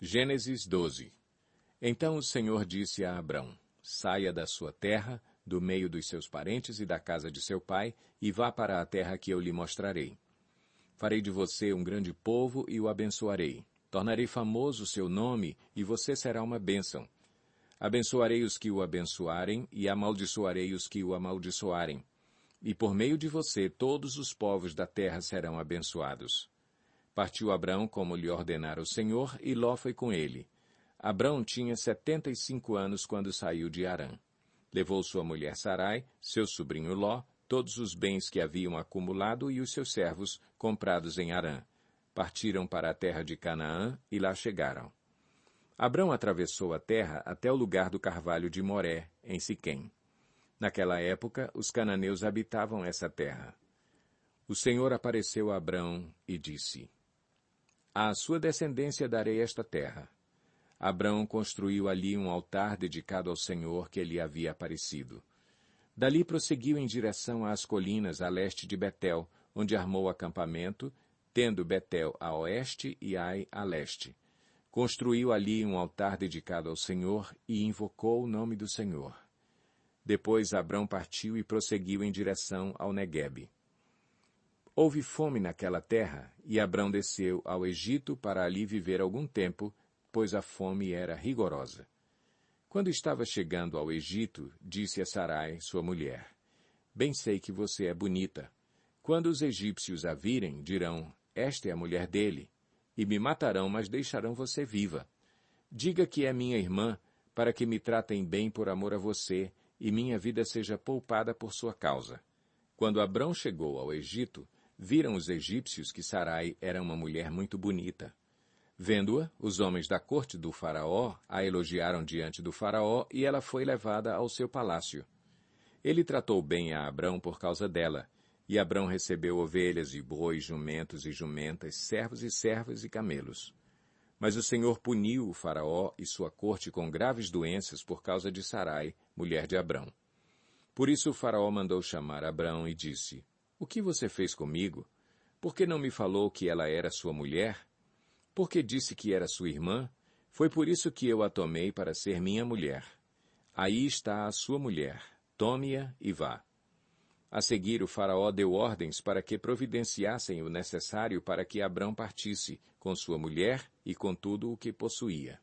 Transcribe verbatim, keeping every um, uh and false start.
Gênesis doze. Então o Senhor disse a Abrão: Saia da sua terra, do meio dos seus parentes e da casa de seu pai, e vá para a terra que eu lhe mostrarei. Farei de você um grande povo e o abençoarei. Tornarei famoso o seu nome, e você será uma bênção. Abençoarei os que o abençoarem, e amaldiçoarei os que o amaldiçoarem. E por meio de você todos os povos da terra serão abençoados. Partiu Abrão como lhe ordenara o Senhor, e Ló foi com ele. Abrão tinha setenta e cinco anos quando saiu de Harã. Levou sua mulher Sarai, seu sobrinho Ló, todos os bens que haviam acumulado e os seus servos, comprados em Harã. Partiram para a terra de Canaã e lá chegaram. Abrão atravessou a terra até o lugar do carvalho de Moré, em Siquém. Naquela época, os cananeus habitavam essa terra. O Senhor apareceu a Abrão e disse: À sua descendência darei esta terra. Abrão construiu ali um altar dedicado ao Senhor que lhe havia aparecido. Dali prosseguiu em direção às colinas a leste de Betel, onde armou acampamento, tendo Betel a oeste e Ai a leste. Construiu ali um altar dedicado ao Senhor e invocou o nome do Senhor. Depois Abrão partiu e prosseguiu em direção ao Neguebe. Houve fome naquela terra, e Abrão desceu ao Egito para ali viver algum tempo, pois a fome era rigorosa. Quando estava chegando ao Egito, disse a Sarai, sua mulher: Bem sei que você é bonita. Quando os egípcios a virem, dirão: Esta é a mulher dele, e me matarão, mas deixarão você viva. Diga que é minha irmã, para que me tratem bem por amor a você, e minha vida seja poupada por sua causa. Quando Abrão chegou ao Egito, viram os egípcios que Sarai era uma mulher muito bonita. Vendo-a, os homens da corte do faraó a elogiaram diante do faraó e ela foi levada ao seu palácio. Ele tratou bem a Abrão por causa dela, e Abrão recebeu ovelhas e bois, jumentos e jumentas, servos e servas e camelos. Mas o Senhor puniu o faraó e sua corte com graves doenças por causa de Sarai, mulher de Abrão. Por isso o faraó mandou chamar Abrão e disse: O que você fez comigo? Por que não me falou que ela era sua mulher? Por que disse que era sua irmã? Foi por isso que eu a tomei para ser minha mulher. Aí está a sua mulher. Tome-a e vá. A seguir, o faraó deu ordens para que providenciassem o necessário para que Abrão partisse, com sua mulher e com tudo o que possuía.